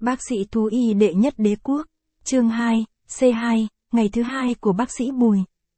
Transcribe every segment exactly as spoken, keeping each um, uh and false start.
Bác sĩ thú y đệ nhất đế quốc, chương hai, C hai, ngày thứ hai của bác sĩ Bùi.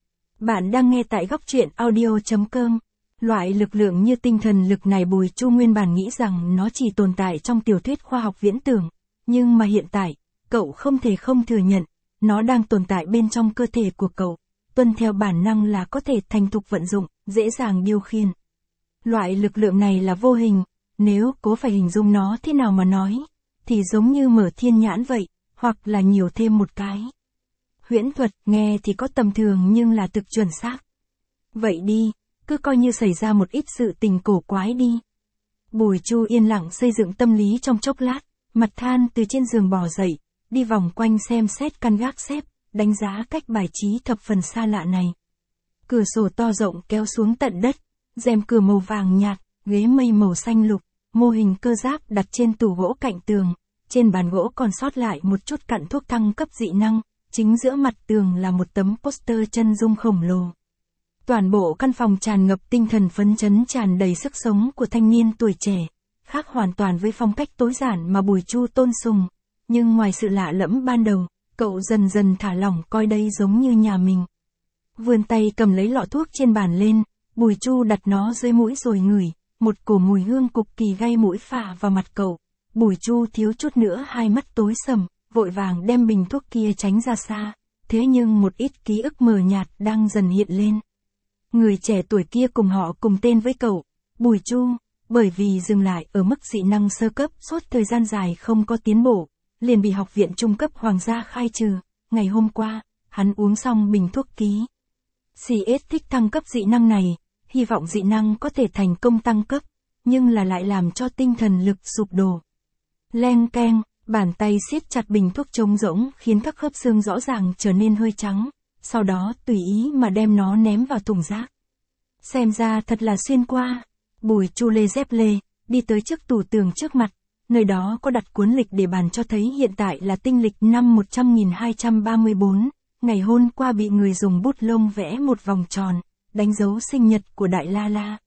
Bạn đang nghe tại góc truyện audio chấm com. Loại lực lượng như tinh thần lực này Bùi Chu nguyên bản nghĩ rằng nó chỉ tồn tại trong tiểu thuyết khoa học viễn tưởng, nhưng mà hiện tại, cậu không thể không thừa nhận, nó đang tồn tại bên trong cơ thể của cậu, tuân theo bản năng là có thể thành thục vận dụng, dễ dàng điều khiển. Loại lực lượng này là vô hình, nếu cố phải hình dung nó thế nào mà nói, thì giống như mở thiên nhãn vậy, hoặc là nhiều thêm một cái. Huyễn thuật nghe thì có tầm thường nhưng là thực chuẩn xác. Vậy đi, cứ coi như xảy ra một ít sự tình cổ quái đi. Bùi Chu yên lặng xây dựng tâm lý trong chốc lát, mặt than từ trên giường bò dậy, đi vòng quanh xem xét căn gác xếp, đánh giá cách bài trí thập phần xa lạ này. Cửa sổ to rộng kéo xuống tận đất, rèm cửa màu vàng nhạt, ghế mây màu xanh lục, mô hình cơ giáp đặt trên tủ gỗ cạnh tường, trên bàn gỗ còn sót lại một chút cặn thuốc thăng cấp dị năng, chính giữa mặt tường là một tấm poster chân dung khổng lồ. Toàn bộ căn phòng tràn ngập tinh thần phấn chấn tràn đầy sức sống của thanh niên tuổi trẻ, khác hoàn toàn với phong cách tối giản mà Bùi Chu tôn sùng, nhưng ngoài sự lạ lẫm ban đầu, cậu dần dần thả lỏng coi đây giống như nhà mình. Vươn tay cầm lấy lọ thuốc trên bàn lên, Bùi Chu đặt nó dưới mũi rồi ngửi, một cổ mùi hương cực kỳ gây mũi phả vào mặt cậu. Bùi Chu thiếu chút nữa hai mắt tối sầm, vội vàng đem bình thuốc kia tránh ra xa, thế nhưng một ít ký ức mờ nhạt đang dần hiện lên. Người trẻ tuổi kia cùng họ cùng tên với cậu, Bùi Chu, bởi vì dừng lại ở mức dị năng sơ cấp suốt thời gian dài không có tiến bộ, liền bị học viện trung cấp hoàng gia khai trừ. Ngày hôm qua, hắn uống xong bình thuốc ký. xê ét thích thăng cấp dị năng này, hy vọng dị năng có thể thành công tăng cấp, nhưng là lại làm cho tinh thần lực sụp đổ. Leng keng, bàn tay siết chặt bình thuốc trống rỗng khiến các khớp xương rõ ràng trở nên hơi trắng, sau đó tùy ý mà đem nó ném vào thùng rác. Xem ra thật là xuyên qua. Bùi Chu lê dép lê, đi tới trước tủ tường trước mặt, nơi đó có đặt cuốn lịch để bàn cho thấy hiện tại là tinh lịch năm một trăm nghìn hai trăm ba mươi bốn, ngày hôm qua bị người dùng bút lông vẽ một vòng tròn, đánh dấu sinh nhật của Đại La La.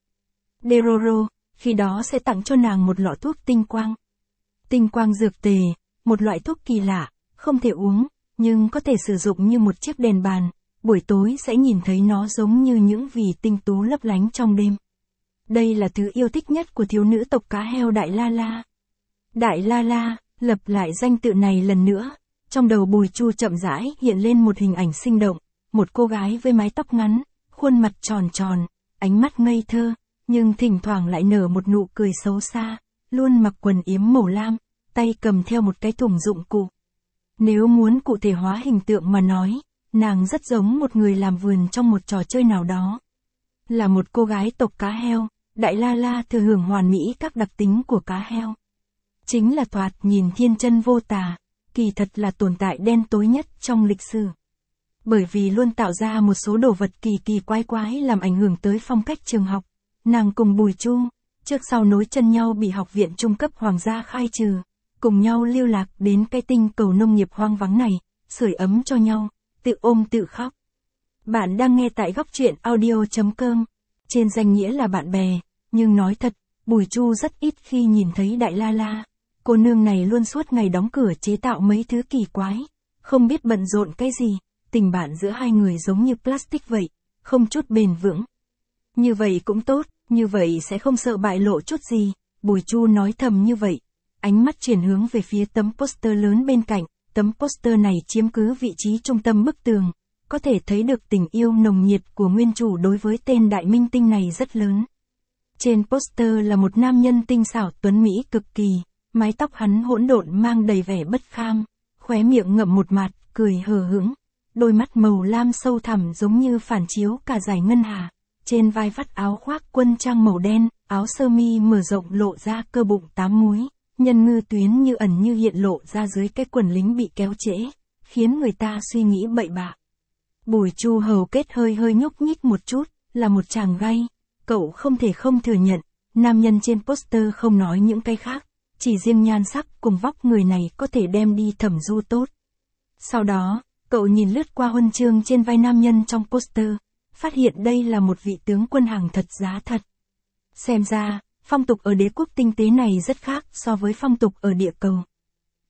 Dororo, khi đó sẽ tặng cho nàng một lọ thuốc tinh quang. Tinh quang dược tề, một loại thuốc kỳ lạ, không thể uống, nhưng có thể sử dụng như một chiếc đèn bàn, buổi tối sẽ nhìn thấy nó giống như những vì tinh tú lấp lánh trong đêm. Đây là thứ yêu thích nhất của thiếu nữ tộc cá heo Đại La La. Đại La La, lặp lại danh tự này lần nữa, trong đầu Bùi Chu chậm rãi hiện lên một hình ảnh sinh động, một cô gái với mái tóc ngắn, khuôn mặt tròn tròn, ánh mắt ngây thơ, nhưng thỉnh thoảng lại nở một nụ cười xấu xa, luôn mặc quần yếm màu lam, tay cầm theo một cái thùng dụng cụ. Nếu muốn cụ thể hóa hình tượng mà nói, nàng rất giống một người làm vườn trong một trò chơi nào đó. Là một cô gái tộc cá heo, Đại La La thừa hưởng hoàn mỹ các đặc tính của cá heo. Chính là thoạt nhìn thiên chân vô tà, kỳ thật là tồn tại đen tối nhất trong lịch sử. Bởi vì luôn tạo ra một số đồ vật kỳ kỳ quái quái làm ảnh hưởng tới phong cách trường học, nàng cùng Bùi Chu, trước sau nối chân nhau bị học viện trung cấp hoàng gia khai trừ, cùng nhau lưu lạc đến cái tinh cầu nông nghiệp hoang vắng này, sưởi ấm cho nhau, tự ôm tự khóc. Bạn đang nghe tại góc truyện audio chấm com, trên danh nghĩa là bạn bè, nhưng nói thật, Bùi Chu rất ít khi nhìn thấy Đại La La. Cô nương này luôn suốt ngày đóng cửa chế tạo mấy thứ kỳ quái, không biết bận rộn cái gì, tình bạn giữa hai người giống như plastic vậy, không chút bền vững. Như vậy cũng tốt, như vậy sẽ không sợ bại lộ chút gì, Bùi Chu nói thầm như vậy. Ánh mắt chuyển hướng về phía tấm poster lớn bên cạnh, tấm poster này chiếm cứ vị trí trung tâm bức tường, có thể thấy được tình yêu nồng nhiệt của nguyên chủ đối với tên đại minh tinh này rất lớn. Trên poster là một nam nhân tinh xảo tuấn mỹ cực kỳ, mái tóc hắn hỗn độn mang đầy vẻ bất kham, khóe miệng ngậm một mạt, cười hờ hững, đôi mắt màu lam sâu thẳm giống như phản chiếu cả dải ngân hà, trên vai vắt áo khoác quân trang màu đen, áo sơ mi mở rộng lộ ra cơ bụng tám múi, nhân ngư tuyến như ẩn như hiện lộ ra dưới cái quần lính bị kéo trễ, khiến người ta suy nghĩ bậy bạ. Bùi Chu hầu kết hơi hơi nhúc nhích một chút, là một chàng gay, cậu không thể không thừa nhận, nam nhân trên poster không nói những cái khác, chỉ riêng nhan sắc cùng vóc người này có thể đem đi thẩm du tốt. Sau đó, cậu nhìn lướt qua huân chương trên vai nam nhân trong poster, phát hiện đây là một vị tướng quân hàng thật giá thật. Xem ra, phong tục ở đế quốc tinh tế này rất khác so với phong tục ở địa cầu.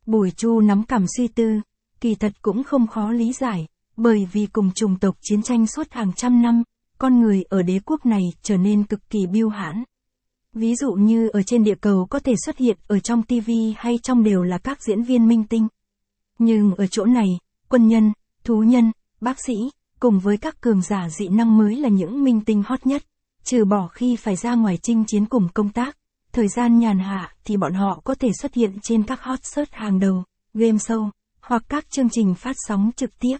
Bùi Chu nắm cằm suy tư, kỳ thật cũng không khó lý giải, bởi vì cùng chủng tộc chiến tranh suốt hàng trăm năm, con người ở đế quốc này trở nên cực kỳ biêu hãn. Ví dụ như ở trên địa cầu có thể xuất hiện ở trong tivi hay trong đều là các diễn viên minh tinh. Nhưng ở chỗ này, quân nhân, thú nhân, bác sĩ, cùng với các cường giả dị năng mới là những minh tinh hot nhất, trừ bỏ khi phải ra ngoài chinh chiến cùng công tác. Thời gian nhàn hạ thì bọn họ có thể xuất hiện trên các hot search hàng đầu, game show, hoặc các chương trình phát sóng trực tiếp.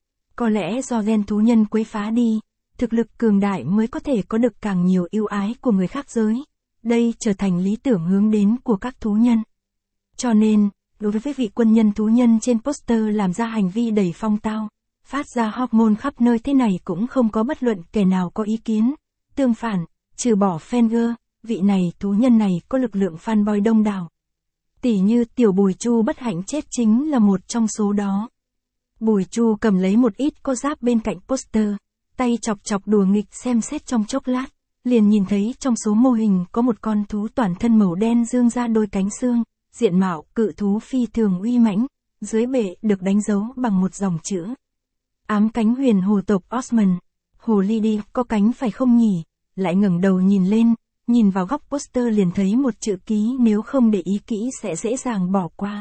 Có lẽ do gen thú nhân quấy phá đi, thực lực cường đại mới có thể có được càng nhiều ưu ái của người khác giới. Đây trở thành lý tưởng hướng đến của các thú nhân. Cho nên, đối với vị quân nhân thú nhân trên poster làm ra hành vi đầy phong tao, phát ra hormone khắp nơi thế này cũng không có bất luận kẻ nào có ý kiến. Tương phản, trừ bỏ Fenger, vị này thú nhân này có lực lượng fanboy đông đảo. Tỉ như tiểu Bùi Chu bất hạnh chết chính là một trong số đó. Bùi Chu cầm lấy một ít có giáp bên cạnh poster, tay chọc chọc đùa nghịch xem xét trong chốc lát, liền nhìn thấy trong số mô hình có một con thú toàn thân màu đen dương ra đôi cánh xương, diện mạo cự thú phi thường uy mãnh, dưới bệ được đánh dấu bằng một dòng chữ. Ám cánh huyền hồ tộc Osman, hồ ly đi, có cánh phải không nhỉ? Lại ngẩng đầu nhìn lên, nhìn vào góc poster liền thấy một chữ ký, nếu không để ý kỹ sẽ dễ dàng bỏ qua.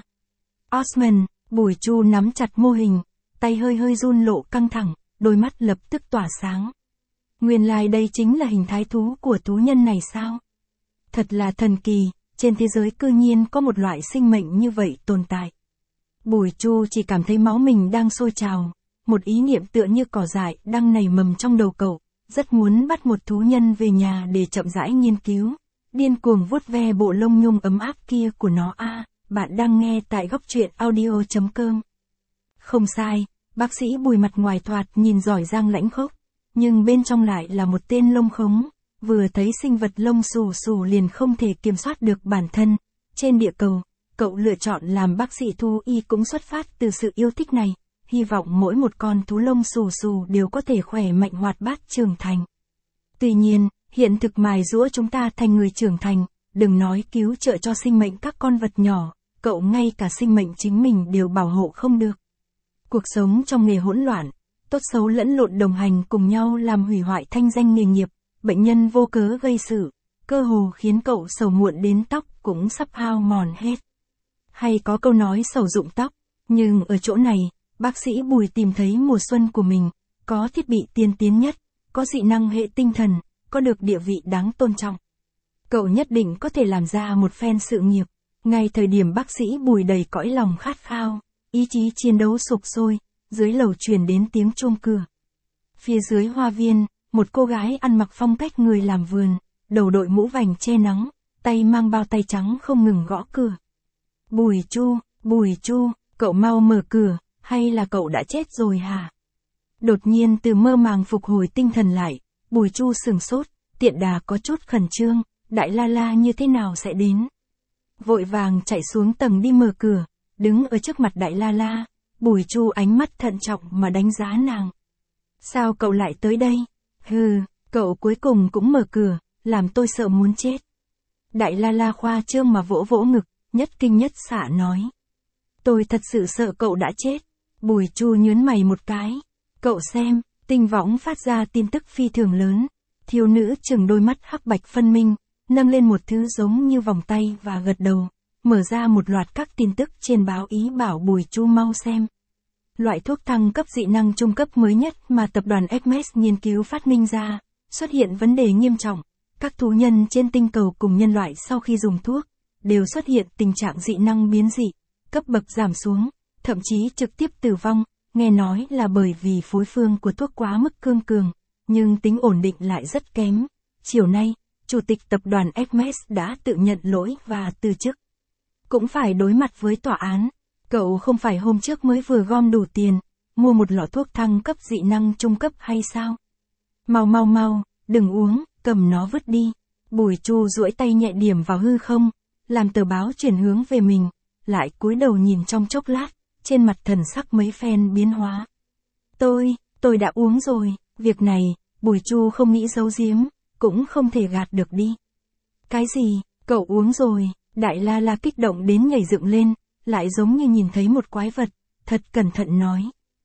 Osman, Bùi Chu nắm chặt mô hình, tay hơi hơi run lộ căng thẳng, đôi mắt lập tức tỏa sáng. Nguyên lai like đây chính là hình thái thú của thú nhân này sao? Thật là thần kỳ, trên thế giới cư nhiên có một loại sinh mệnh như vậy tồn tại. Bùi Chu chỉ cảm thấy máu mình đang sôi trào, một ý niệm tựa như cỏ dại đang nảy mầm trong đầu cậu, rất muốn bắt một thú nhân về nhà để chậm rãi nghiên cứu, điên cuồng vuốt ve bộ lông nhung ấm áp kia của nó. A, à, bạn đang nghe tại góc truyện audio chấm com. Không sai, bác sĩ Bùi mặt ngoài thoạt nhìn giỏi giang lãnh khốc, nhưng bên trong lại là một tên lông khống, vừa thấy sinh vật lông xù xù liền không thể kiểm soát được bản thân. Trên địa cầu, cậu lựa chọn làm bác sĩ thú y cũng xuất phát từ sự yêu thích này, hy vọng mỗi một con thú lông xù xù đều có thể khỏe mạnh hoạt bát trưởng thành. Tuy nhiên, hiện thực mài giũa chúng ta thành người trưởng thành, đừng nói cứu trợ cho sinh mệnh các con vật nhỏ, cậu ngay cả sinh mệnh chính mình đều bảo hộ không được. Cuộc sống trong nghề hỗn loạn, tốt xấu lẫn lộn đồng hành cùng nhau làm hủy hoại thanh danh nghề nghiệp, bệnh nhân vô cớ gây sự, cơ hồ khiến cậu sầu muộn đến tóc cũng sắp hao mòn hết. Hay có câu nói sầu rụng tóc, nhưng ở chỗ này, bác sĩ Bùi tìm thấy mùa xuân của mình, có thiết bị tiên tiến nhất, có dị năng hệ tinh thần, có được địa vị đáng tôn trọng. Cậu nhất định có thể làm ra một phen sự nghiệp. Ngay thời điểm bác sĩ Bùi đầy cõi lòng khát khao, ý chí chiến đấu sục sôi, dưới lầu truyền đến tiếng chuông cửa. Phía dưới hoa viên, một cô gái ăn mặc phong cách người làm vườn, đầu đội mũ vành che nắng, tay mang bao tay trắng không ngừng gõ cửa. Bùi Chu, Bùi Chu, cậu mau mở cửa, hay là cậu đã chết rồi hả? Đột nhiên từ mơ màng phục hồi tinh thần lại, Bùi Chu sừng sốt, tiện đà có chút khẩn trương, đại la la như thế nào sẽ đến? Vội vàng chạy xuống tầng đi mở cửa, đứng ở trước mặt đại la la, Bùi Chu ánh mắt thận trọng mà đánh giá nàng. Sao cậu lại tới đây? Hừ, cậu cuối cùng cũng mở cửa, làm tôi sợ muốn chết. Đại la la khoa trương mà vỗ vỗ ngực, nhất kinh nhất xạ nói. Tôi thật sự sợ cậu đã chết. Bùi Chu nhướng mày một cái. Cậu xem, tinh võng phát ra tin tức phi thường lớn. Thiếu nữ chừng đôi mắt hắc bạch phân minh, nâng lên một thứ giống như vòng tay và gật đầu, mở ra một loạt các tin tức trên báo ý bảo Bùi Chu mau xem. Loại thuốc thăng cấp dị năng trung cấp mới nhất mà tập đoàn Hermes nghiên cứu phát minh ra, xuất hiện vấn đề nghiêm trọng. Các thú nhân trên tinh cầu cùng nhân loại sau khi dùng thuốc, đều xuất hiện tình trạng dị năng biến dị, cấp bậc giảm xuống, thậm chí trực tiếp tử vong, nghe nói là bởi vì phối phương của thuốc quá mức cương cường, nhưng tính ổn định lại rất kém. Chiều nay, Chủ tịch tập đoàn Hermes đã tự nhận lỗi và từ chức. Cũng phải đối mặt với tòa án. Cậu không phải hôm trước mới vừa gom đủ tiền, mua một lọ thuốc thăng cấp dị năng trung cấp hay sao? Mau mau mau, đừng uống, cầm nó vứt đi. Bùi Chu duỗi tay nhẹ điểm vào hư không, làm tờ báo chuyển hướng về mình, lại cúi đầu nhìn trong chốc lát, trên mặt thần sắc mấy phen biến hóa. Tôi, tôi đã uống rồi, việc này, Bùi Chu không nghĩ giấu giếm, cũng không thể gạt được đi. Cái gì, cậu uống rồi? Đại la la kích động đến nhảy dựng lên, lại giống như nhìn thấy một quái vật, thật cẩn thận nói.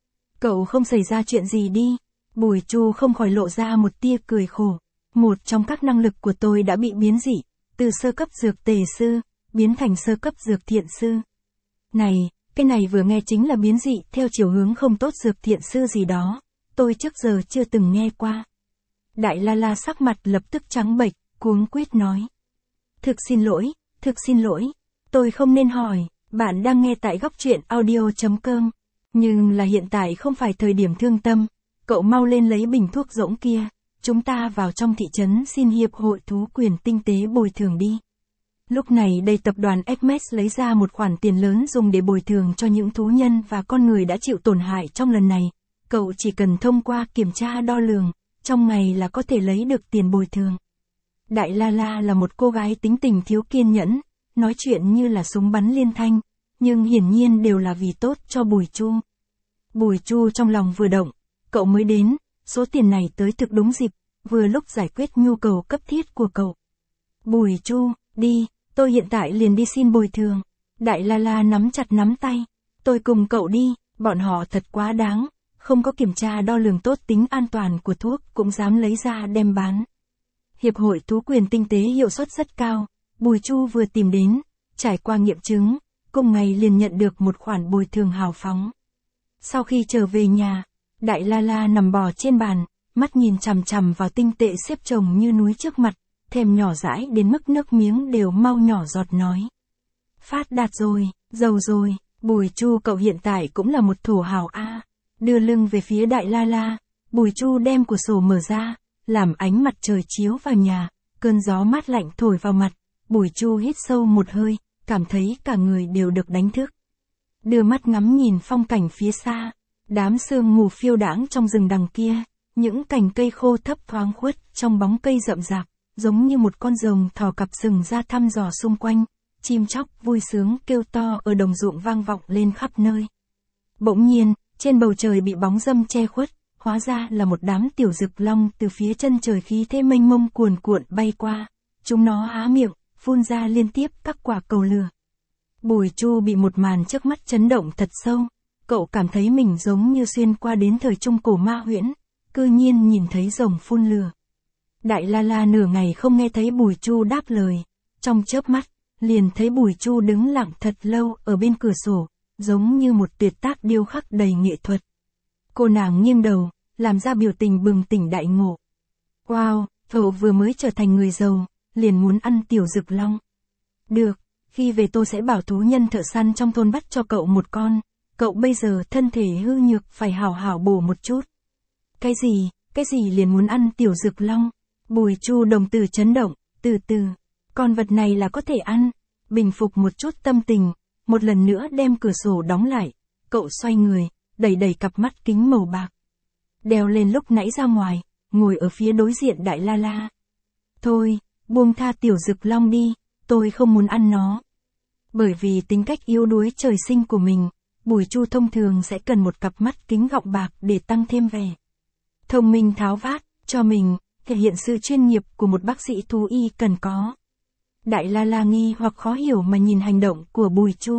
Cậu không xảy ra chuyện gì đi. Bùi Chu không khỏi lộ ra một tia cười khổ. Một trong các năng lực của tôi đã bị biến dị, từ sơ cấp dược tề sư, biến thành sơ cấp dược thiện sư. Này, cái này vừa nghe chính là biến dị theo chiều hướng không tốt dược thiện sư gì đó. Tôi trước giờ chưa từng nghe qua. Đại La La sắc mặt lập tức trắng bệch, cuống quýt nói. Thực xin lỗi, thực xin lỗi. Tôi không nên hỏi, bạn đang nghe tại góc truyện audio.com. Nhưng là hiện tại không phải thời điểm thương tâm. Cậu mau lên lấy bình thuốc rỗng kia. Chúng ta vào trong thị trấn xin hiệp hội thú quyền tinh tế bồi thường đi. Lúc này đây tập đoàn Hermes lấy ra một khoản tiền lớn dùng để bồi thường cho những thú nhân và con người đã chịu tổn hại trong lần này. Cậu chỉ cần thông qua kiểm tra đo lường, trong ngày là có thể lấy được tiền bồi thường. Đại La La là một cô gái tính tình thiếu kiên nhẫn, nói chuyện như là súng bắn liên thanh, nhưng hiển nhiên đều là vì tốt cho Bùi Chu. Bùi Chu trong lòng vừa động, cậu mới đến, số tiền này tới thực đúng dịp, vừa lúc giải quyết nhu cầu cấp thiết của cậu. Bùi Chu, đi, tôi hiện tại liền đi xin bồi thường. Đại La La nắm chặt nắm tay, tôi cùng cậu đi, bọn họ thật quá đáng, không có kiểm tra đo lường tốt tính an toàn của thuốc cũng dám lấy ra đem bán. Hiệp hội thú quyền tinh tế hiệu suất rất cao, Bùi Chu vừa tìm đến, trải qua nghiệm chứng, cùng ngày liền nhận được một khoản bồi thường hào phóng. Sau khi trở về nhà, Đại La La nằm bò trên bàn, mắt nhìn chằm chằm vào tinh tệ xếp chồng như núi trước mặt, thèm nhỏ dãi đến mức nước miếng đều mau nhỏ giọt nói. Phát đạt rồi, giàu rồi, Bùi Chu cậu hiện tại cũng là một thổ hào a. Đưa lưng về phía Đại La La, Bùi Chu đem cửa sổ mở ra, làm ánh mặt trời chiếu vào nhà, cơn gió mát lạnh thổi vào mặt, Bùi Chu hít sâu một hơi, cảm thấy cả người đều được đánh thức. Đưa mắt ngắm nhìn phong cảnh phía xa, đám sương mù phiêu đãng trong rừng đằng kia, những cành cây khô thấp thoáng khuất trong bóng cây rậm rạp, giống như một con rồng thò cặp sừng ra thăm dò xung quanh, chim chóc vui sướng kêu to ở đồng ruộng vang vọng lên khắp nơi. Bỗng nhiên, trên bầu trời bị bóng râm che khuất, hóa ra là một đám tiểu rực long từ phía chân trời khí thế mênh mông cuồn cuộn bay qua. Chúng nó há miệng, phun ra liên tiếp các quả cầu lửa. Bùi Chu bị một màn trước mắt chấn động thật sâu, cậu cảm thấy mình giống như xuyên qua đến thời trung cổ ma huyễn, cư nhiên nhìn thấy rồng phun lửa. Đại La La nửa ngày không nghe thấy Bùi Chu đáp lời, trong chớp mắt, liền thấy Bùi Chu đứng lặng thật lâu ở bên cửa sổ, giống như một tuyệt tác điêu khắc đầy nghệ thuật. Cô nàng nghiêng đầu, làm ra biểu tình bừng tỉnh đại ngộ. Wow, cậu vừa mới trở thành người giàu, liền muốn ăn tiểu rực long. Được, khi về tôi sẽ bảo thú nhân thợ săn trong thôn bắt cho cậu một con, cậu bây giờ thân thể hư nhược phải hảo hảo bổ một chút. Cái gì, cái gì liền muốn ăn tiểu rực long? Bùi Chu đồng tử chấn động, từ từ, con vật này là có thể ăn. Bình phục một chút tâm tình, một lần nữa đem cửa sổ đóng lại, cậu xoay người, đẩy đẩy cặp mắt kính màu bạc. Đeo lên lúc nãy ra ngoài, ngồi ở phía đối diện Đại La La. Thôi, buông tha tiểu rực long đi, tôi không muốn ăn nó. Bởi vì tính cách yếu đuối trời sinh của mình, Bùi Chu thông thường sẽ cần một cặp mắt kính gọng bạc để tăng thêm vẻ thông minh tháo vát cho mình, thể hiện sự chuyên nghiệp của một bác sĩ thú y cần có. Đại La La nghi hoặc khó hiểu mà nhìn hành động của Bùi Chu.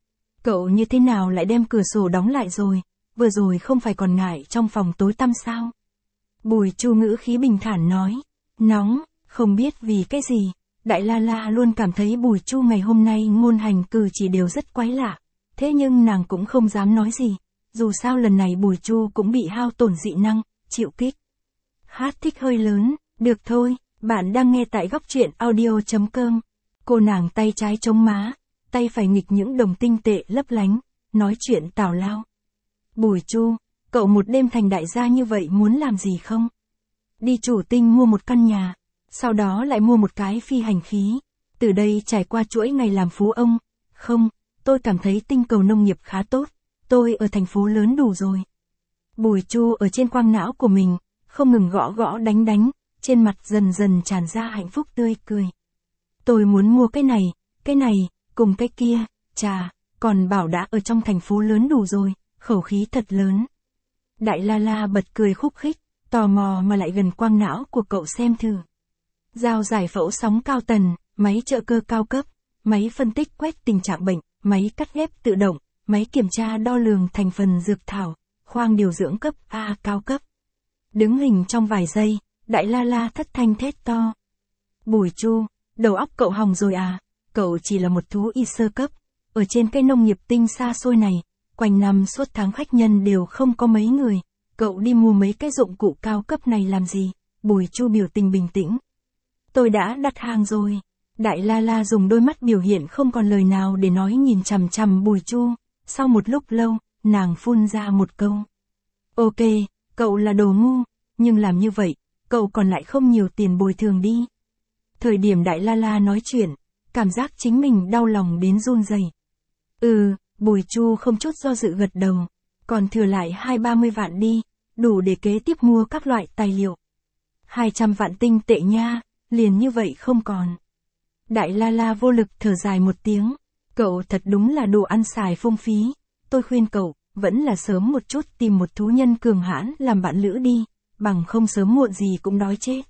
Cậu như thế nào lại đem cửa sổ đóng lại rồi, vừa rồi không phải còn ngại trong phòng tối tăm sao? Bùi Chu ngữ khí bình thản nói, nóng, không biết vì cái gì, Đại La La luôn cảm thấy Bùi Chu ngày hôm nay ngôn hành cử chỉ đều rất quái lạ, thế nhưng nàng cũng không dám nói gì, dù sao lần này Bùi Chu cũng bị hao tổn dị năng, chịu kích. Hát thích hơi lớn, được thôi, bạn đang nghe tại góc truyện audio.com. Cô nàng tay trái chống má, tay phải nghịch những đồng tinh tệ lấp lánh, nói chuyện tào lao. Bùi Chu, cậu một đêm thành đại gia như vậy muốn làm gì không? Đi chủ tinh mua một căn nhà, sau đó lại mua một cái phi hành khí, từ đây trải qua chuỗi ngày làm phú ông. Không, tôi cảm thấy tinh cầu nông nghiệp khá tốt, tôi ở thành phố lớn đủ rồi. Bùi Chu ở trên quang não của mình, không ngừng gõ gõ đánh đánh, trên mặt dần dần tràn ra hạnh phúc tươi cười. Tôi muốn mua cái này, cái này, cùng cái kia, chà, còn bảo đã ở trong thành phố lớn đủ rồi, khẩu khí thật lớn. Đại La La bật cười khúc khích, tò mò mà lại gần quang não của cậu xem thử. Dao giải phẫu sóng cao tần, máy trợ cơ cao cấp, máy phân tích quét tình trạng bệnh, máy cắt ghép tự động, máy kiểm tra đo lường thành phần dược thảo, khoang điều dưỡng cấp A cao cấp. Đứng hình trong vài giây, Đại La La thất thanh thét to. Bùi Chu, đầu óc cậu hỏng rồi à, cậu chỉ là một thú y sơ cấp, ở trên cây nông nghiệp tinh xa xôi này, quanh năm suốt tháng khách nhân đều không có mấy người, cậu đi mua mấy cái dụng cụ cao cấp này làm gì? Bùi Chu biểu tình bình tĩnh. Tôi đã đặt hàng rồi. Đại La La dùng đôi mắt biểu hiện không còn lời nào để nói nhìn chằm chằm Bùi Chu, sau một lúc lâu, nàng phun ra một câu. Ok, cậu là đồ ngu, nhưng làm như vậy, cậu còn lại không nhiều tiền bồi thường đi. Thời điểm Đại La La nói chuyện, cảm giác chính mình đau lòng đến run rẩy. Ừ, Bùi Chu không chút do dự gật đầu, còn thừa lại hai ba mươi vạn đi, đủ để kế tiếp mua các loại tài liệu. hai trăm vạn tinh tệ nha, liền như vậy không còn. Đại La La vô lực thở dài một tiếng, cậu thật đúng là đồ ăn xài phung phí, tôi khuyên cậu, vẫn là sớm một chút tìm một thú nhân cường hãn làm bạn lữ đi, bằng không sớm muộn gì cũng đói chết.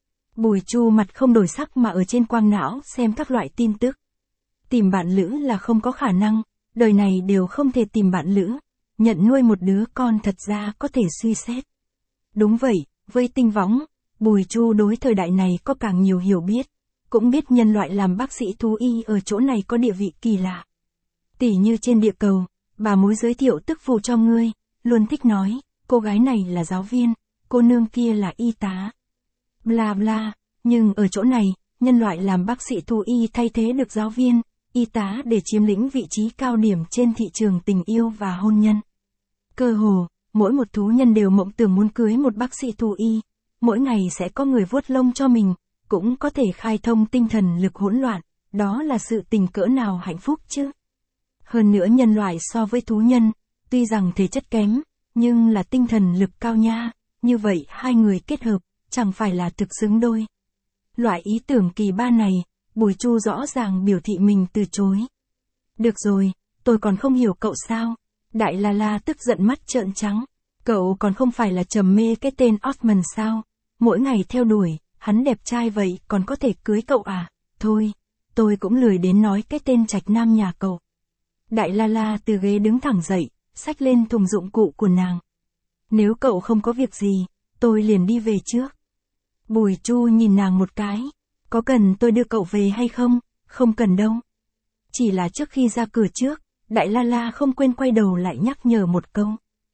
Bùi Chu mặt không đổi sắc mà ở trên quang não xem các loại tin tức. Tìm bạn lữ là không có khả năng, đời này đều không thể tìm bạn lữ, nhận nuôi một đứa con thật ra có thể suy xét. Đúng vậy, với tinh võng, Bùi Chu đối thời đại này có càng nhiều hiểu biết, cũng biết nhân loại làm bác sĩ thú y ở chỗ này có địa vị kỳ lạ. Tỉ như trên địa cầu, bà mối giới thiệu tức phụ cho ngươi, luôn thích nói, cô gái này là giáo viên, cô nương kia là y tá. Bla bla, nhưng ở chỗ này, nhân loại làm bác sĩ thú y thay thế được giáo viên, y tá để chiếm lĩnh vị trí cao điểm trên thị trường tình yêu và hôn nhân. Cơ hồ, mỗi một thú nhân đều mộng tưởng muốn cưới một bác sĩ thú y, mỗi ngày sẽ có người vuốt lông cho mình, cũng có thể khai thông tinh thần lực hỗn loạn, đó là sự tình cỡ nào hạnh phúc chứ. Hơn nữa nhân loại so với thú nhân, tuy rằng thể chất kém, nhưng là tinh thần lực cao nha, như vậy hai người kết hợp, chẳng phải là thực xứng đôi. Loại ý tưởng kỳ ba này, Bùi Chu rõ ràng biểu thị mình từ chối. Được rồi, tôi còn không hiểu cậu sao? Đại La La tức giận mắt trợn trắng. Cậu còn không phải là trầm mê cái tên Osman sao? Mỗi ngày theo đuổi, hắn đẹp trai vậy còn có thể cưới cậu à? Thôi, tôi cũng lười đến nói cái tên trạch nam nhà cậu. Đại La La từ ghế đứng thẳng dậy, xách lên thùng dụng cụ của nàng. Nếu cậu không có việc gì, tôi liền đi về trước. Bùi Chu nhìn nàng một cái. Có cần tôi đưa cậu về hay không? Không cần đâu. Chỉ là trước khi ra cửa trước, Đại La La không quên quay đầu lại nhắc nhở một câu.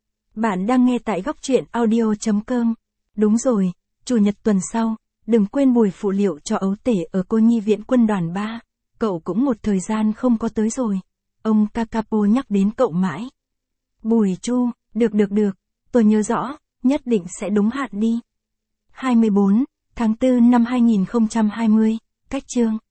Bạn đang nghe tại góc truyện audio chấm com. Đúng rồi, chủ nhật tuần sau, đừng quên buổi phụ liệu cho ấu tể ở cô nhi viện quân đoàn ba. Cậu cũng một thời gian không có tới rồi. Ông Kakapo nhắc đến cậu mãi. Bùi Chu, được được được, tôi nhớ rõ, nhất định sẽ đúng hạn đi. hai mươi bốn tháng tư năm hai nghìn không trăm hai mươi, cách chương.